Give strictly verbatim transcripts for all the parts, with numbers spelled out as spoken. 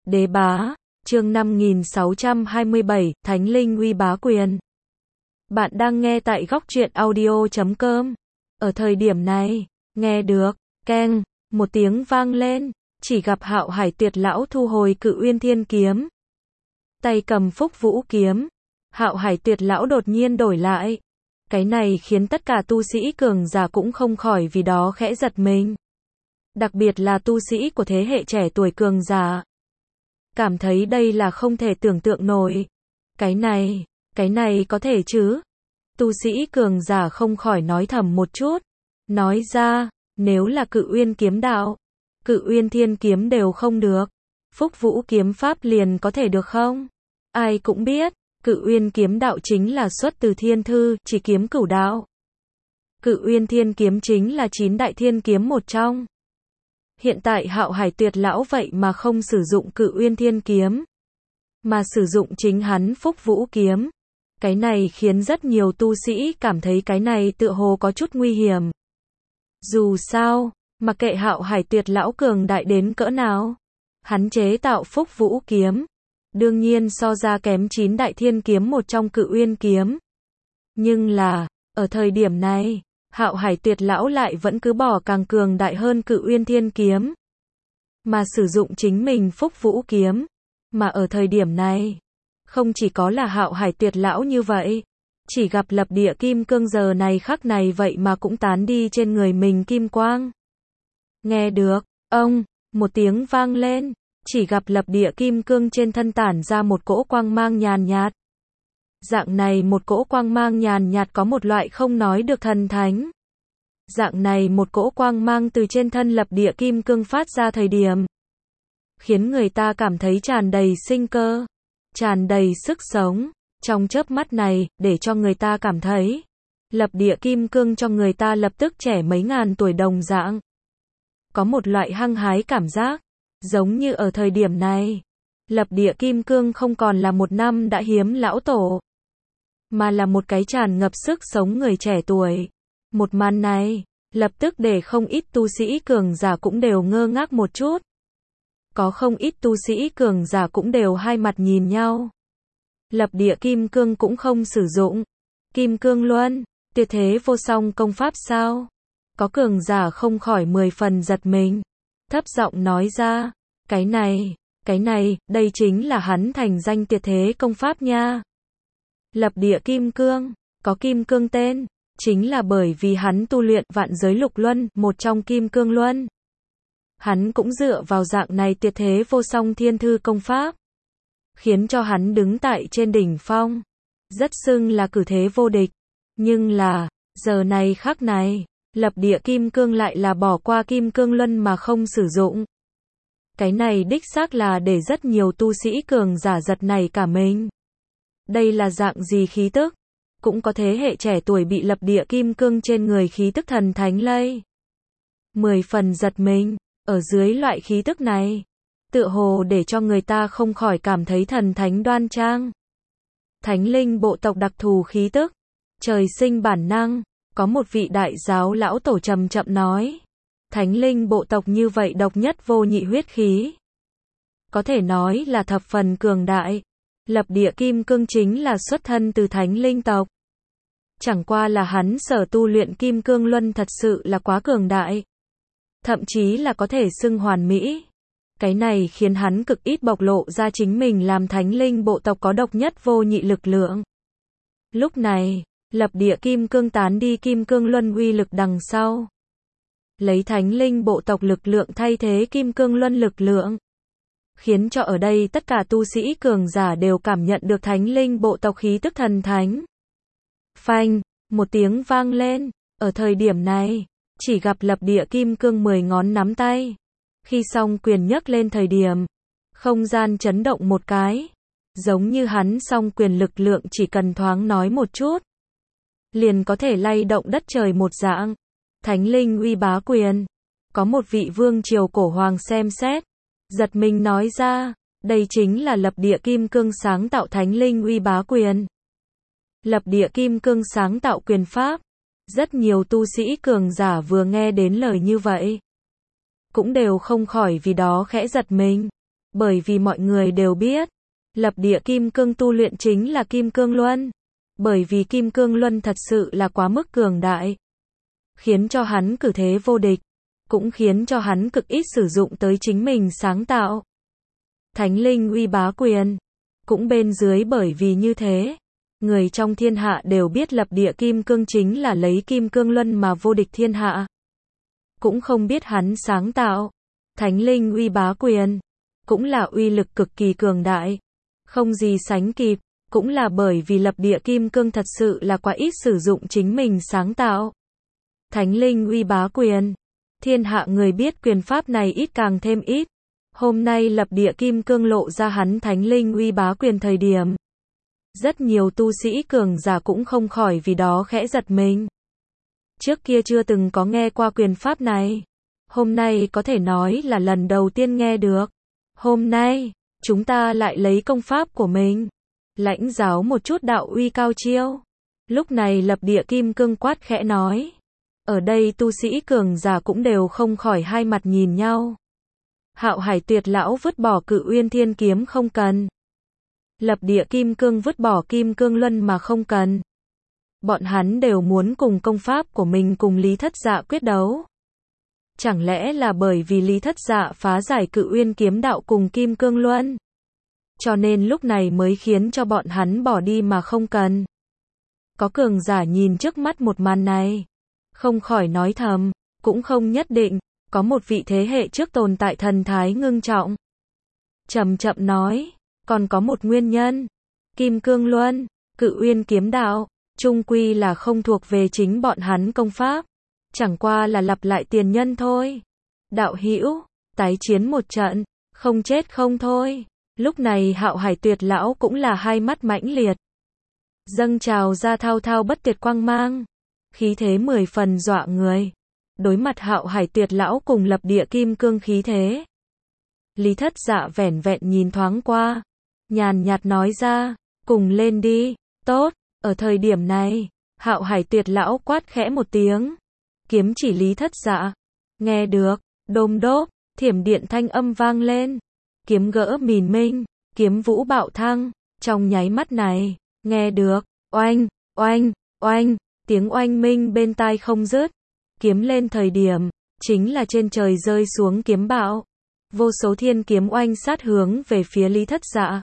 Đế bá, chương năm nghìn sáu trăm hai mươi bảy, Thánh linh uy bá quyền. Bạn đang nghe tại góc truyện audio chấm com. Ở thời điểm này, nghe được, keng, một tiếng vang lên, chỉ gặp Hạo Hải Tuyệt lão thu hồi Cự Uyên Thiên kiếm. Tay cầm Phúc Vũ kiếm, Hạo Hải Tuyệt lão đột nhiên đổi lại. Cái này khiến tất cả tu sĩ cường giả cũng không khỏi vì đó khẽ giật mình. Đặc biệt là tu sĩ của thế hệ trẻ tuổi cường giả. Cảm thấy đây là không thể tưởng tượng nổi. Cái này, cái này có thể chứ? Tu sĩ cường giả không khỏi nói thầm một chút. Nói ra, nếu là Cự Uyên kiếm đạo, Cự Uyên Thiên kiếm đều không được. Phúc Vũ kiếm pháp liền có thể được không? Ai cũng biết, Cự Uyên kiếm đạo chính là xuất từ thiên thư, chỉ kiếm cửu đạo. Cự Uyên Thiên kiếm chính là chín đại thiên kiếm một trong. Hiện tại Hạo Hải Tuyệt lão vậy mà không sử dụng Cự Uyên Thiên kiếm, mà sử dụng chính hắn Phúc Vũ kiếm. Cái này khiến rất nhiều tu sĩ cảm thấy cái này tựa hồ có chút nguy hiểm. Dù sao, mặc kệ Hạo Hải Tuyệt lão cường đại đến cỡ nào, hắn chế tạo Phúc Vũ kiếm, đương nhiên so ra kém chín đại thiên kiếm một trong Cự Uyên kiếm. Nhưng là, ở thời điểm này, Hạo Hải Tuyệt lão lại vẫn cứ bỏ càng cường đại hơn Cự Uyên Thiên kiếm, mà sử dụng chính mình Phúc Vũ kiếm. Mà ở thời điểm này, không chỉ có là Hạo Hải Tuyệt lão như vậy, chỉ gặp Lập Địa Kim Cương giờ này khắc này vậy mà cũng tán đi trên người mình kim quang. Nghe được, ông, một tiếng vang lên, chỉ gặp Lập Địa Kim Cương trên thân tản ra một cỗ quang mang nhàn nhạt. Dạng này một cỗ quang mang nhàn nhạt có một loại không nói được thần thánh. Dạng này một cỗ quang mang từ trên thân Lập Địa Kim Cương phát ra thời điểm, khiến người ta cảm thấy tràn đầy sinh cơ, tràn đầy sức sống. Trong chớp mắt này, để cho người ta cảm thấy, Lập Địa Kim Cương cho người ta lập tức trẻ mấy ngàn tuổi đồng dạng. Có một loại hăng hái cảm giác, giống như ở thời điểm này, Lập Địa Kim Cương không còn là một năm đã hiếm lão tổ, mà là một cái tràn ngập sức sống người trẻ tuổi. Một màn này, lập tức để không ít tu sĩ cường giả cũng đều ngơ ngác một chút. Có không ít tu sĩ cường giả cũng đều hai mặt nhìn nhau. Lập Địa Kim Cương cũng không sử dụng Kim Cương Luân, tuyệt thế vô song công pháp sao? Có cường giả không khỏi mười phần giật mình, thấp giọng nói ra, cái này, cái này, đây chính là hắn thành danh tuyệt thế công pháp nha. Lập Địa Kim Cương, có Kim Cương tên, chính là bởi vì hắn tu luyện Vạn Giới Lục Luân, một trong Kim Cương Luân. Hắn cũng dựa vào dạng này tuyệt thế vô song thiên thư công pháp, khiến cho hắn đứng tại trên đỉnh phong, rất xưng là cử thế vô địch. Nhưng là, giờ này khắc này, Lập Địa Kim Cương lại là bỏ qua Kim Cương Luân mà không sử dụng. Cái này đích xác là để rất nhiều tu sĩ cường giả giật nảy cả mình. Đây là dạng gì khí tức? Cũng có thế hệ trẻ tuổi bị Lập Địa Kim Cương trên người khí tức thần thánh lây. Mười phần giật mình, ở dưới loại khí tức này, tựa hồ để cho người ta không khỏi cảm thấy thần thánh đoan trang. Thánh linh bộ tộc đặc thù khí tức, trời sinh bản năng, có một vị đại giáo lão tổ trầm chậm nói. Thánh linh bộ tộc như vậy độc nhất vô nhị huyết khí, có thể nói là thập phần cường đại. Lập Địa Kim Cương chính là xuất thân từ thánh linh tộc. Chẳng qua là hắn sở tu luyện Kim Cương Luân thật sự là quá cường đại, thậm chí là có thể xưng hoàn mỹ. Cái này khiến hắn cực ít bộc lộ ra chính mình làm thánh linh bộ tộc có độc nhất vô nhị lực lượng. Lúc này, Lập Địa Kim Cương tán đi Kim Cương Luân uy lực đằng sau, lấy thánh linh bộ tộc lực lượng thay thế Kim Cương Luân lực lượng, khiến cho ở đây tất cả tu sĩ cường giả đều cảm nhận được thánh linh bộ tộc khí tức thần thánh. Phanh, một tiếng vang lên, ở thời điểm này, chỉ gặp Lập Địa Kim Cương mười ngón nắm tay. Khi song quyền nhấc lên thời điểm, không gian chấn động một cái, giống như hắn song quyền lực lượng chỉ cần thoáng nói một chút, liền có thể lay động đất trời một dạng. Thánh linh uy bá quyền. Có một vị vương triều cổ hoàng xem xét, giật mình nói ra, đây chính là Lập Địa Kim Cương sáng tạo thánh linh uy bá quyền. Lập Địa Kim Cương sáng tạo quyền pháp. Rất nhiều tu sĩ cường giả vừa nghe đến lời như vậy, cũng đều không khỏi vì đó khẽ giật mình. Bởi vì mọi người đều biết, lập địa kim cương tu luyện chính là kim cương luân. Bởi vì kim cương luân thật sự là quá mức cường đại, khiến cho hắn cử thế vô địch, cũng khiến cho hắn cực ít sử dụng tới chính mình sáng tạo. Thánh linh uy bá quyền. Cũng bên dưới bởi vì như thế, người trong thiên hạ đều biết lập địa kim cương chính là lấy kim cương luân mà vô địch thiên hạ. Cũng không biết hắn sáng tạo. Thánh linh uy bá quyền. Cũng là uy lực cực kỳ cường đại. Không gì sánh kịp. Cũng là bởi vì lập địa kim cương thật sự là quá ít sử dụng chính mình sáng tạo. Thánh linh uy bá quyền. Thiên hạ người biết quyền pháp này ít càng thêm ít. Hôm nay lập địa kim cương lộ ra hắn thánh linh uy bá quyền thời điểm. Rất nhiều tu sĩ cường giả cũng không khỏi vì đó khẽ giật mình. Trước kia chưa từng có nghe qua quyền pháp này. Hôm nay có thể nói là lần đầu tiên nghe được. Hôm nay, chúng ta lại lấy công pháp của mình. Lãnh giáo một chút đạo uy cao chiêu. Lúc này lập địa kim cương quát khẽ nói. Ở đây tu sĩ cường giả cũng đều không khỏi hai mặt nhìn nhau. Hạo Hải Tuyệt lão vứt bỏ Cự Uyên Thiên kiếm không cần. Lập địa kim cương vứt bỏ kim cương luân mà không cần. Bọn hắn đều muốn cùng công pháp của mình cùng Lý Thất Dạ quyết đấu. Chẳng lẽ là bởi vì Lý Thất Dạ phá giải Cự Uyên kiếm đạo cùng kim cương luân, cho nên lúc này mới khiến cho bọn hắn bỏ đi mà không cần. Có cường giả nhìn trước mắt một màn này, không khỏi nói thầm, cũng không nhất định, có một vị thế hệ trước tồn tại thần thái ngưng trọng. Chậm chậm nói, còn có một nguyên nhân, kim cương luân, Cự Uyên kiếm đạo, chung quy là không thuộc về chính bọn hắn công pháp, chẳng qua là lặp lại tiền nhân thôi. Đạo hữu, tái chiến một trận, không chết không thôi. Lúc này Hạo Hải Tuyệt lão cũng là hai mắt mãnh liệt, dâng trào ra thao thao bất tuyệt quang mang, khí thế mười phần dọa người. Đối mặt Hạo Hải Tuyệt lão cùng lập địa kim cương khí thế, Lý Thất Dạ vẻn vẹn nhìn thoáng qua, nhàn nhạt nói ra, cùng lên đi. Tốt. Ở thời điểm này, Hạo Hải Tuyệt lão quát khẽ một tiếng, kiếm chỉ Lý Thất Dạ. Nghe được, đôm đốp, thiểm điện thanh âm vang lên, kiếm gỡ mìn minh, kiếm vũ bạo thăng. Trong nháy mắt này, nghe được, oanh, oanh, oanh, tiếng oanh minh bên tai không dứt. Kiếm lên thời điểm, chính là trên trời rơi xuống kiếm bạo. Vô số thiên kiếm oanh sát hướng về phía Lý Thất Dạ.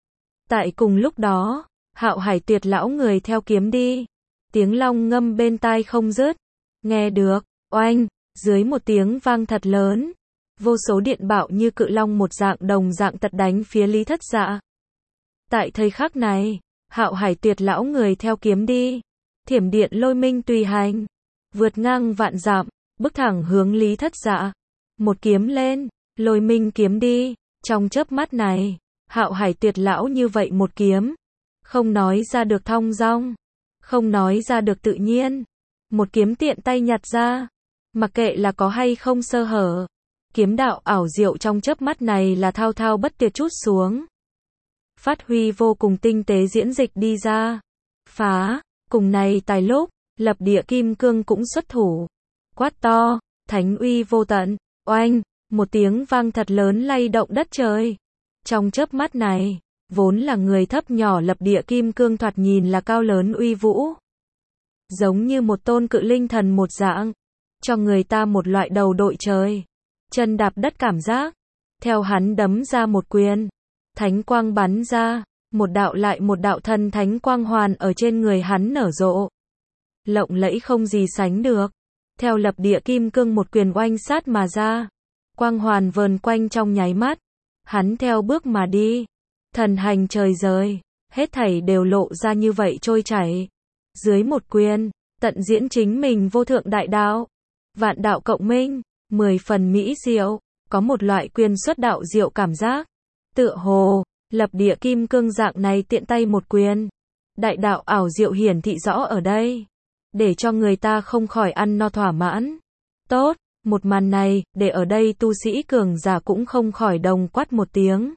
Tại cùng lúc đó, Hạo Hải Tuyệt lão người theo kiếm đi. Tiếng long ngâm bên tai không dứt. Nghe được, oanh, dưới một tiếng vang thật lớn. Vô số điện bạo như cự long một dạng đồng dạng tật đánh phía Lý Thất Dạ. Tại thời khắc này, Hạo Hải Tuyệt lão người theo kiếm đi. Thiểm điện lôi minh tùy hành, vượt ngang vạn dặm, bước thẳng hướng Lý Thất Dạ. Một kiếm lên, lôi minh kiếm đi. Trong chớp mắt này, Hạo Hải Tuyệt lão như vậy một kiếm, không nói ra được thong dong, không nói ra được tự nhiên. Một kiếm tiện tay nhặt ra, mặc kệ là có hay không sơ hở, kiếm đạo ảo diệu trong chớp mắt này là thao thao bất tuyệt trút xuống, phát huy vô cùng tinh tế diễn dịch đi ra. Phá. Cùng này tài lúc, lập địa kim cương cũng xuất thủ, quát to, thánh uy vô tận. Oanh, một tiếng vang thật lớn lay động đất trời. Trong chớp mắt này, vốn là người thấp nhỏ lập địa kim cương thoạt nhìn là cao lớn uy vũ, giống như một tôn cự linh thần một dạng, cho người ta một loại đầu đội trời, chân đạp đất cảm giác. Theo hắn đấm ra một quyền, thánh quang bắn ra, một đạo lại một đạo thần thánh quang hoàn ở trên người hắn nở rộ, lộng lẫy không gì sánh được. Theo lập địa kim cương một quyền oanh sát mà ra, quang hoàn vờn quanh trong nháy mắt, hắn theo bước mà đi, thần hành trời rời, hết thảy đều lộ ra như vậy trôi chảy. Dưới một quyền, tận diễn chính mình vô thượng đại đạo, vạn đạo cộng minh, mười phần mỹ diệu, có một loại quyền xuất đạo diệu cảm giác. Tựa hồ, lập địa kim cương dạng này tiện tay một quyền, đại đạo ảo diệu hiển thị rõ ở đây, để cho người ta không khỏi ăn no thỏa mãn. Tốt, một màn này, để ở đây tu sĩ cường giả cũng không khỏi đồng quát một tiếng.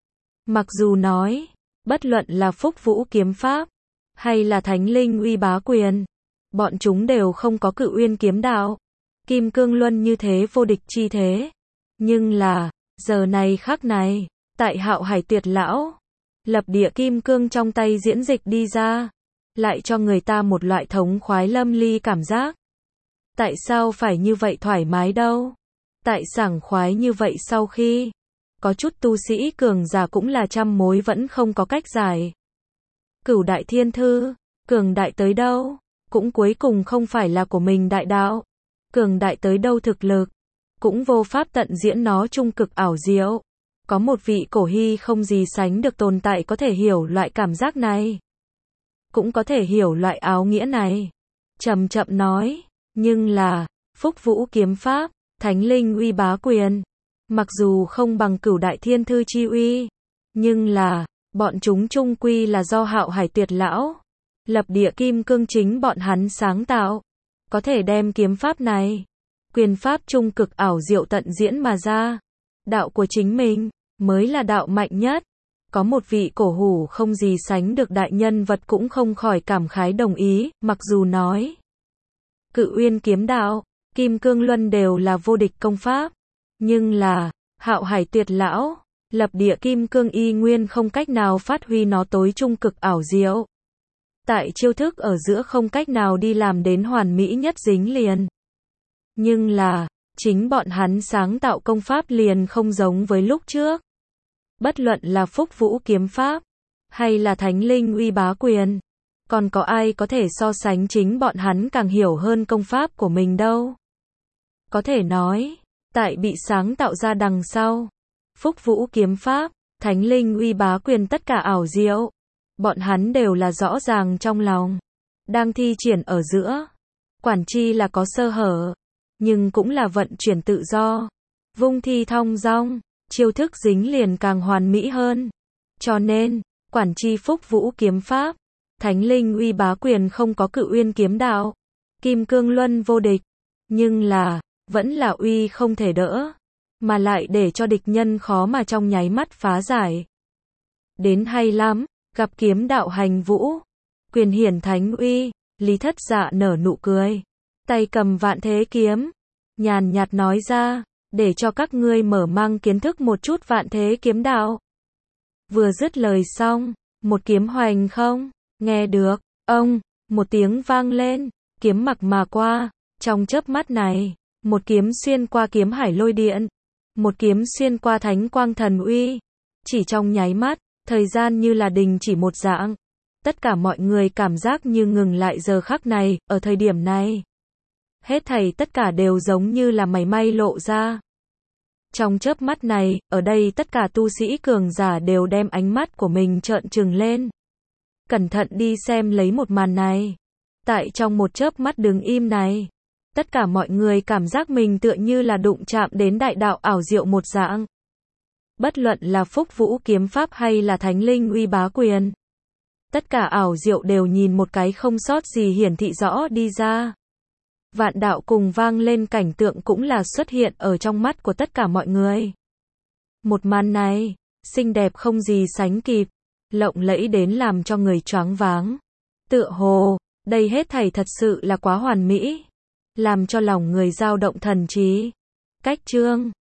Mặc dù nói, bất luận là Phúc Vũ kiếm pháp, hay là Thánh Linh uy bá quyền, bọn chúng đều không có Cự Uyên kiếm đạo, kim cương luân như thế vô địch chi thế. Nhưng là, giờ này khắc này, Tại Hạo Hải Tuyệt Lão, lập địa kim cương trong tay diễn dịch đi ra, lại cho người ta một loại thống khoái lâm ly cảm giác. Tại sao phải như vậy thoải mái đâu? Tại sảng khoái như vậy sau khi có chút tu sĩ cường giả cũng là trăm mối vẫn không có cách giải. Cửu đại thiên thư, cường đại tới đâu, cũng cuối cùng không phải là của mình đại đạo. Cường đại tới đâu thực lực, cũng vô pháp tận diễn nó trung cực ảo diệu. Có một vị cổ hy không gì sánh được tồn tại có thể hiểu loại cảm giác này. Cũng có thể hiểu loại áo nghĩa này. Chậm chậm nói, nhưng là, Phúc Vũ kiếm pháp, Thánh Linh uy bá quyền. Mặc dù không bằng Cửu đại thiên thư chi uy, nhưng là, bọn chúng chung quy là do Hạo Hải Tuyệt Lão, lập địa kim cương chính bọn hắn sáng tạo. Có thể đem kiếm pháp này, quyền pháp trung cực ảo diệu tận diễn mà ra. Đạo của chính mình, mới là đạo mạnh nhất. Có một vị cổ hủ không gì sánh được đại nhân vật cũng không khỏi cảm khái đồng ý, mặc dù nói Cự Uyên kiếm đạo, Kim Cương Luân đều là vô địch công pháp. Nhưng là, Hạo Hải Tuyệt Lão, lập địa kim cương y nguyên không cách nào phát huy nó tối trung cực ảo diệu. Tại chiêu thức ở giữa không cách nào đi làm đến hoàn mỹ nhất dính liền. Nhưng là, chính bọn hắn sáng tạo công pháp liền không giống với lúc trước. Bất luận là Phúc Vũ kiếm pháp, hay là Thánh Linh uy bá quyền, còn có ai có thể so sánh chính bọn hắn càng hiểu hơn công pháp của mình đâu. Có thể nói, tại bị sáng tạo ra đằng sau, Phúc Vũ kiếm pháp, Thánh Linh uy bá quyền tất cả ảo diệu, bọn hắn đều là rõ ràng trong lòng, đang thi triển ở giữa. Quản chi là có sơ hở, nhưng cũng là vận chuyển tự do, vung thi thong dong, chiêu thức dính liền càng hoàn mỹ hơn. Cho nên, quản chi Phúc Vũ kiếm pháp, Thánh Linh uy bá quyền không có Cự Uyên kiếm đạo, Kim Cương Luân vô địch, nhưng là, vẫn là uy không thể đỡ, mà lại để cho địch nhân khó mà trong nháy mắt phá giải. Đến hay lắm, gặp kiếm đạo hành vũ, quyền hiển thánh uy, Lý Thất Dạ nở nụ cười, tay cầm vạn thế kiếm, nhàn nhạt nói ra, để cho các ngươi mở mang kiến thức một chút vạn thế kiếm đạo. Vừa dứt lời xong, một kiếm hoành không, nghe được, ông, một tiếng vang lên, kiếm mặc mà qua, trong chớp mắt này, một kiếm xuyên qua kiếm hải lôi điện, một kiếm xuyên qua thánh quang thần uy, chỉ trong nháy mắt, thời gian như là đình chỉ một dạng. Tất cả mọi người cảm giác như ngừng lại giờ khắc này, ở thời điểm này. Hết thảy tất cả đều giống như là mảy may lộ ra. Trong chớp mắt này, ở đây tất cả tu sĩ cường giả đều đem ánh mắt của mình trợn trừng lên. Cẩn thận đi xem lấy một màn này. Tại trong một chớp mắt đứng im này, tất cả mọi người cảm giác mình tựa như là đụng chạm đến đại đạo ảo diệu một dạng. Bất luận là Phúc Vũ kiếm pháp hay là Thánh Linh uy bá quyền, tất cả ảo diệu đều nhìn một cái không sót gì hiển thị rõ đi ra. Vạn đạo cùng vang lên cảnh tượng cũng là xuất hiện ở trong mắt của tất cả mọi người. Một màn này, xinh đẹp không gì sánh kịp, lộng lẫy đến làm cho người choáng váng. Tựa hồ, đây hết thảy thật sự là quá hoàn mỹ, làm cho lòng người dao động thần trí. Cách chương